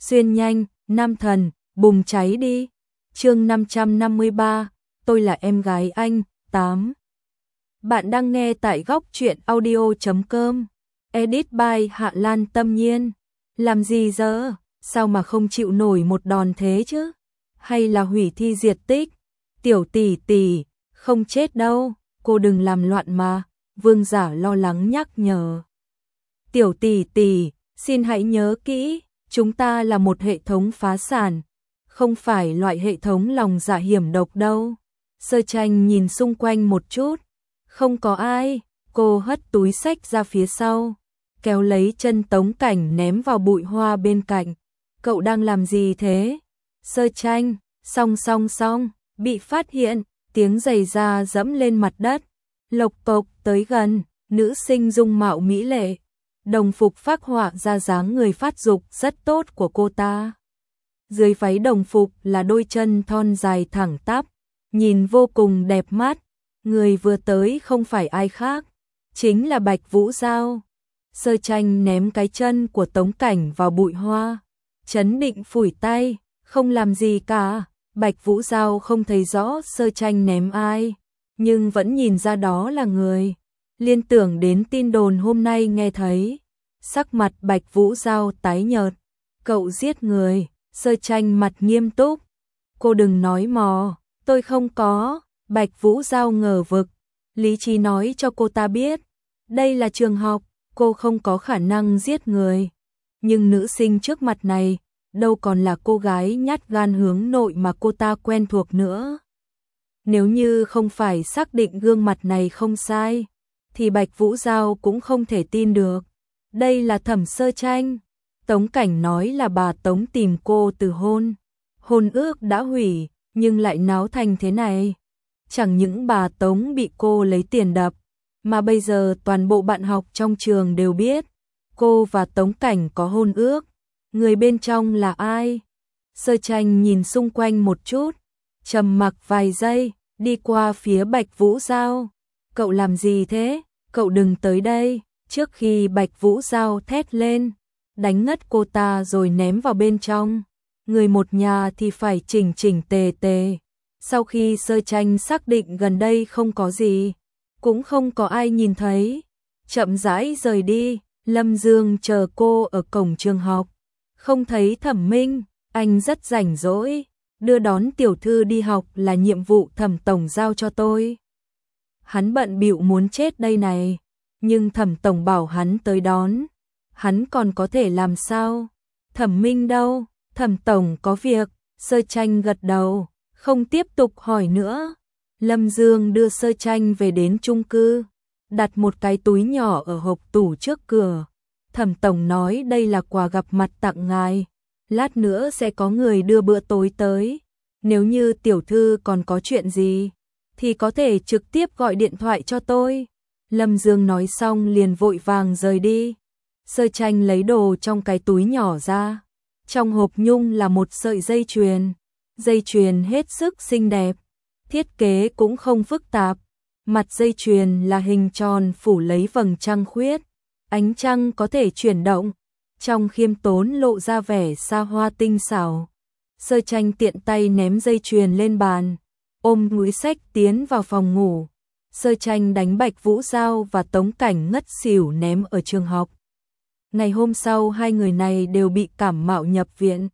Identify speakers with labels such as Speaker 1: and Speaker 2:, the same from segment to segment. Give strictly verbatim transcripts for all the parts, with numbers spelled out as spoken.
Speaker 1: Xuyên nhanh, nam thần, bùng cháy đi. Chương năm trăm năm mươi ba, tôi là em gái anh. tám. Bạn đang nghe tại góc truyện audio chấm com. Edit by Hạ Lan Tâm Nhiên. Làm gì giờ? Sao mà không chịu nổi một đòn thế chứ? Hay là hủy thi diệt tích? Tiểu tỷ tỷ, không chết đâu, cô đừng làm loạn mà. Vương Giả lo lắng nhắc nhở. Tiểu tỷ tỷ, xin hãy nhớ kỹ, chúng ta là một hệ thống phá sản, không phải loại hệ thống lòng dạ hiểm độc đâu. Sơ Tranh nhìn xung quanh một chút, không có ai. Cô hất túi xách ra phía sau, kéo lấy chân Tống Cảnh ném vào bụi hoa bên cạnh. Cậu đang làm gì thế? Sơ Tranh, song song song, bị phát hiện, tiếng giày da dẫm lên mặt đất. Lộc cộc tới gần, nữ sinh dung mạo mỹ lệ, đồng phục phác họa ra dáng người phát dục rất tốt của cô ta. Dưới váy đồng phục là đôi chân thon dài thẳng tắp, nhìn vô cùng đẹp mắt. Người vừa tới không phải ai khác, chính là Bạch Vũ Giao. Sơ Tranh ném cái chân của Tống Cảnh vào bụi hoa, chấn định phủi tay, không làm gì cả. Bạch Vũ Giao không thấy rõ Sơ Tranh ném ai, nhưng vẫn nhìn ra đó là người. Liên tưởng đến tin đồn hôm nay nghe thấy, sắc mặt Bạch Vũ Giao tái nhợt. Cậu giết người? Sơ Tranh mặt nghiêm túc. Cô đừng nói mò, tôi không có. Bạch Vũ Giao ngờ vực, lý trí nói cho cô ta biết, đây là trường học, cô không có khả năng giết người. Nhưng nữ sinh trước mặt này, đâu còn là cô gái nhát gan hướng nội mà cô ta quen thuộc nữa. Nếu như không phải xác định gương mặt này không sai, thì Bạch Vũ Giao cũng không thể tin được. Đây là Thẩm Sơ Tranh. Tống Cảnh nói là bà Tống tìm cô từ hôn. Hôn ước đã hủy, nhưng lại náo thành thế này. Chẳng những bà Tống bị cô lấy tiền đập, mà bây giờ toàn bộ bạn học trong trường đều biết cô và Tống Cảnh có hôn ước. Người bên trong là ai? Sơ Tranh nhìn xung quanh một chút, trầm mặc vài giây, đi qua phía Bạch Vũ Giao. Cậu làm gì thế? Cậu đừng tới đây. Trước khi Bạch Vũ Giao thét lên, đánh ngất cô ta rồi ném vào bên trong. Người một nhà thì phải chỉnh chỉnh tề tề. Sau khi Sơ Tranh xác định gần đây không có gì, cũng không có ai nhìn thấy, chậm rãi rời đi. Lâm Dương chờ cô ở cổng trường học, không thấy Thẩm Minh, anh rất rảnh rỗi, đưa đón tiểu thư đi học là nhiệm vụ Thẩm tổng giao cho tôi. Hắn bận bịu muốn chết đây này, nhưng Thẩm tổng bảo hắn tới đón, hắn còn có thể làm sao? Thẩm Minh đâu? Thẩm tổng có việc. Sơ Tranh gật đầu, không tiếp tục hỏi nữa. Lâm Dương đưa Sơ Tranh về đến chung cư, đặt một cái túi nhỏ ở hộp tủ trước cửa. Thẩm tổng nói đây là quà gặp mặt tặng ngài, lát nữa sẽ có người đưa bữa tối tới. Nếu như tiểu thư còn có chuyện gì, thì có thể trực tiếp gọi điện thoại cho tôi. Lâm Dương nói xong liền vội vàng rời đi. Sơ Tranh lấy đồ trong cái túi nhỏ ra. Trong hộp nhung là một sợi dây chuyền. Dây chuyền hết sức xinh đẹp, thiết kế cũng không phức tạp. Mặt dây chuyền là hình tròn phủ lấy vầng trăng khuyết, ánh trăng có thể chuyển động, trong khiêm tốn lộ ra vẻ xa hoa tinh xảo. Sơ Tranh tiện tay ném dây chuyền lên bàn, ôm túi xách tiến vào phòng ngủ. Sơ Tranh đánh Bạch Vũ Giao và Tống Cảnh ngất xỉu ném ở trường học. Ngày hôm sau hai người này đều bị cảm mạo nhập viện.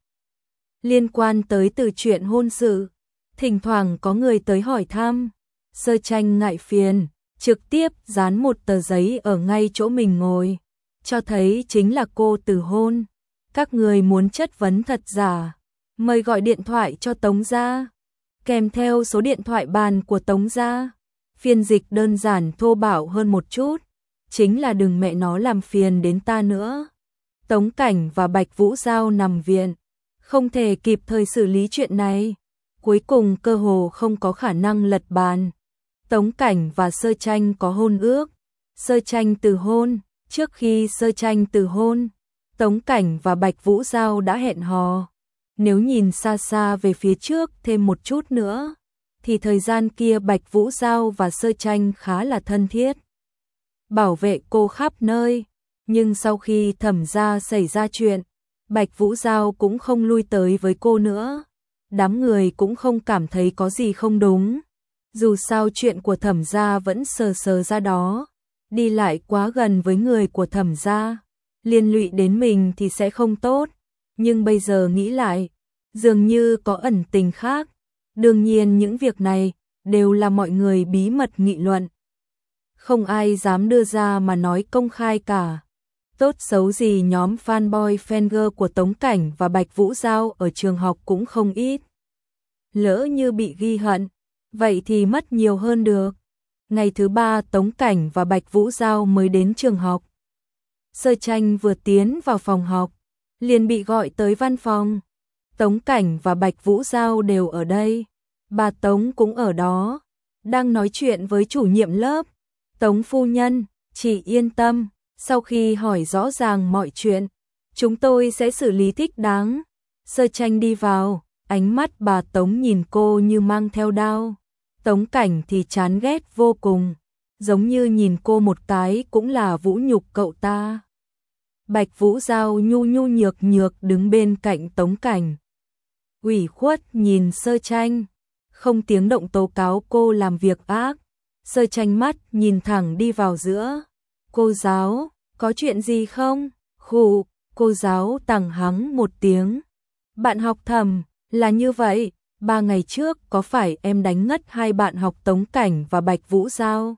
Speaker 1: Liên quan tới từ chuyện hôn sự, thỉnh thoảng có người tới hỏi thăm. Sơ Tranh ngại phiền, trực tiếp dán một tờ giấy ở ngay chỗ mình ngồi, cho thấy chính là cô từ hôn. Các người muốn chất vấn thật giả, mời gọi điện thoại cho Tống gia, kèm theo số điện thoại bàn của Tống gia. Phiên dịch đơn giản thô bạo hơn một chút, chính là đừng mẹ nó làm phiền đến ta nữa. Tống Cảnh và Bạch Vũ Giao nằm viện, không thể kịp thời xử lý chuyện này, cuối cùng cơ hồ không có khả năng lật bàn. Tống Cảnh và Sơ Tranh có hôn ước. Sơ Tranh từ hôn. Trước khi Sơ Tranh từ hôn, Tống Cảnh và Bạch Vũ Giao đã hẹn hò. Nếu nhìn xa xa về phía trước thêm một chút nữa, thì thời gian kia Bạch Vũ Giao và Sơ Tranh khá là thân thiết, bảo vệ cô khắp nơi. Nhưng sau khi Thẩm gia xảy ra chuyện, Bạch Vũ Giao cũng không lui tới với cô nữa. Đám người cũng không cảm thấy có gì không đúng. Dù sao chuyện của Thẩm gia vẫn sờ sờ ra đó. Đi lại quá gần với người của Thẩm gia, liên lụy đến mình thì sẽ không tốt. Nhưng bây giờ nghĩ lại, dường như có ẩn tình khác. Đương nhiên những việc này đều là mọi người bí mật nghị luận. Không ai dám đưa ra mà nói công khai cả. Tốt xấu gì nhóm fanboy fangirl của Tống Cảnh và Bạch Vũ Giao ở trường học cũng không ít. Lỡ như bị ghi hận, vậy thì mất nhiều hơn được. Ngày thứ ba Tống Cảnh và Bạch Vũ Giao mới đến trường học. Sơ Tranh vừa tiến vào phòng học, liền bị gọi tới văn phòng. Tống Cảnh và Bạch Vũ Giao đều ở đây. Bà Tống cũng ở đó, đang nói chuyện với chủ nhiệm lớp. Tống phu nhân, chị yên tâm, sau khi hỏi rõ ràng mọi chuyện, chúng tôi sẽ xử lý thích đáng. Sơ Tranh đi vào, ánh mắt bà Tống nhìn cô như mang theo đao. Tống Cảnh thì chán ghét vô cùng, giống như nhìn cô một cái cũng là vũ nhục cậu ta. Bạch Vũ Giao nhu nhu nhược nhược đứng bên cạnh Tống Cảnh. Ủy khuất nhìn Sơ Tranh, không tiếng động tố cáo cô làm việc ác. Sơ Tranh mắt nhìn thẳng đi vào giữa. Cô giáo, có chuyện gì không? Khụ, cô giáo tằng hắng một tiếng. Bạn học Thẩm, là như vậy, ba ngày trước có phải em đánh ngất hai bạn học Tống Cảnh và Bạch Vũ Giao,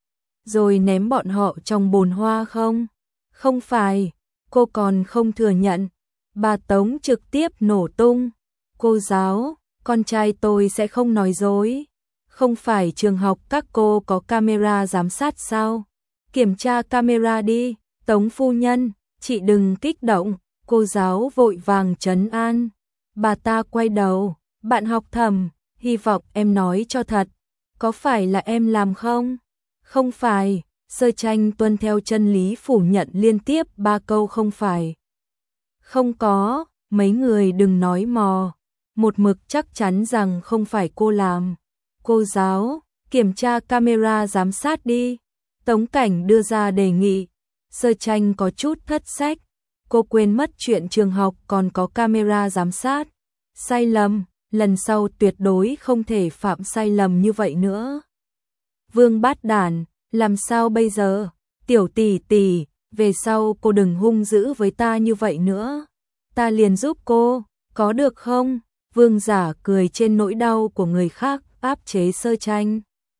Speaker 1: rồi ném bọn họ trong bồn hoa không? Không phải, cô còn không thừa nhận. Bà Tống trực tiếp nổ tung. Cô giáo, con trai tôi sẽ không nói dối. Không phải trường học các cô có camera giám sát sao? Kiểm tra camera đi. Tống phu nhân, chị đừng kích động. Cô giáo vội vàng trấn an. Bà ta quay đầu. Bạn học Thẩm, hy vọng em nói cho thật. Có phải là em làm không? Không phải. Sơ Tranh tuân theo chân lý phủ nhận liên tiếp ba câu không phải. Không có, mấy người đừng nói mò. Một mực chắc chắn rằng không phải cô làm. Cô giáo, kiểm tra camera giám sát đi. Tống Cảnh đưa ra đề nghị. Sơ Tranh có chút thất sách. Cô quên mất chuyện trường học còn có camera giám sát. Sai lầm, lần sau tuyệt đối không thể phạm sai lầm như vậy nữa. Vương Bát Đản, làm sao bây giờ? Tiểu tỷ tỷ, về sau cô đừng hung dữ với ta như vậy nữa. Ta liền giúp cô, có được không? Vương Giả cười trên nỗi đau của người khác, áp chế Sơ Tranh.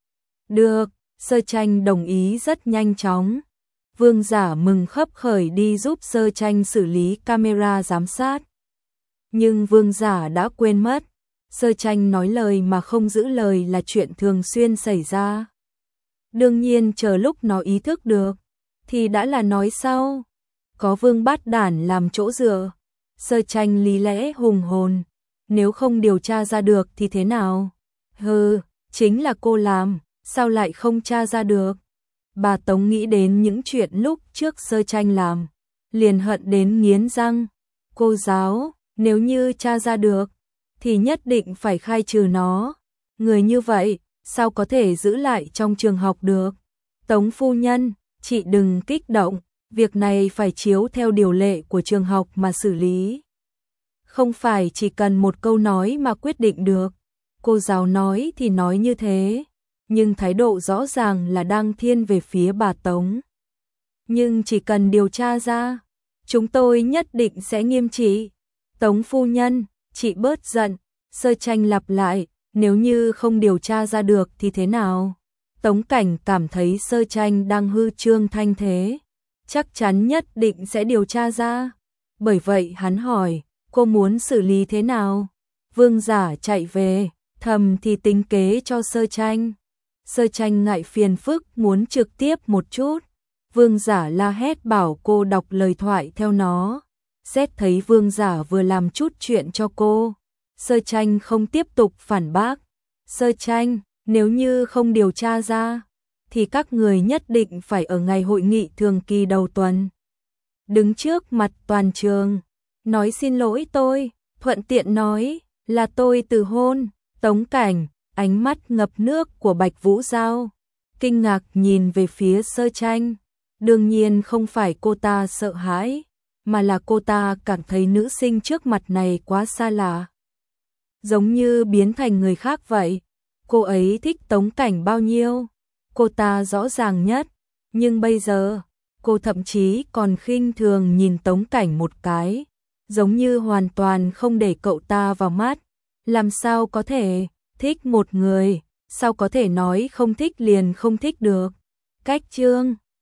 Speaker 1: Được, Sơ Tranh đồng ý rất nhanh chóng. Vương Giả mừng khấp khởi đi giúp Sơ Tranh xử lý camera giám sát. Nhưng Vương Giả đã quên mất, Sơ Tranh nói lời mà không giữ lời là chuyện thường xuyên xảy ra. Đương nhiên chờ lúc nó ý thức được, thì đã là nói sau. Có Vương Bát Đản làm chỗ dựa, Sơ Tranh lý lẽ hùng hồn. Nếu không điều tra ra được thì thế nào? Hừ, chính là cô làm, sao lại không tra ra được? Bà Tống nghĩ đến những chuyện lúc trước Sơ Tranh làm, liền hận đến nghiến răng. Cô giáo, nếu như tra ra được, thì nhất định phải khai trừ nó. Người như vậy, sao có thể giữ lại trong trường học được? Tống phu nhân, chị đừng kích động, việc này phải chiếu theo điều lệ của trường học mà xử lý. Không phải chỉ cần một câu nói mà quyết định được. Cô giáo nói thì nói như thế, nhưng thái độ rõ ràng là đang thiên về phía bà Tống. Nhưng chỉ cần điều tra ra, chúng tôi nhất định sẽ nghiêm trị. Tống phu nhân, chị bớt giận. Sơ Tranh lặp lại, nếu như không điều tra ra được thì thế nào? Tống Cảnh cảm thấy Sơ Tranh đang hư trương thanh thế, chắc chắn nhất định sẽ điều tra ra. Bởi vậy hắn hỏi, cô muốn xử lý thế nào? Vương Giả chạy về, thầm thì tính kế cho Sơ Tranh. Sơ Tranh ngại phiền phức muốn trực tiếp một chút. Vương Giả la hét bảo cô đọc lời thoại theo nó. Xét thấy Vương Giả vừa làm chút chuyện cho cô, Sơ Tranh không tiếp tục phản bác. Sơ Tranh, nếu như không điều tra ra, thì các người nhất định phải ở ngày hội nghị thường kỳ đầu tuần đứng trước mặt toàn trường, nói xin lỗi tôi, thuận tiện nói là tôi từ hôn. Tống Cảnh, ánh mắt ngập nước của Bạch Vũ Giao, kinh ngạc nhìn về phía Sơ Tranh. Đương nhiên không phải cô ta sợ hãi, mà là cô ta cảm thấy nữ sinh trước mặt này quá xa lạ. Giống như biến thành người khác vậy. Cô ấy thích Tống Cảnh bao nhiêu? Cô ta rõ ràng nhất, nhưng bây giờ, cô thậm chí còn khinh thường nhìn Tống Cảnh một cái, giống như hoàn toàn không để cậu ta vào mắt. Làm sao có thể thích một người, sao có thể nói không thích liền không thích được? Cách chương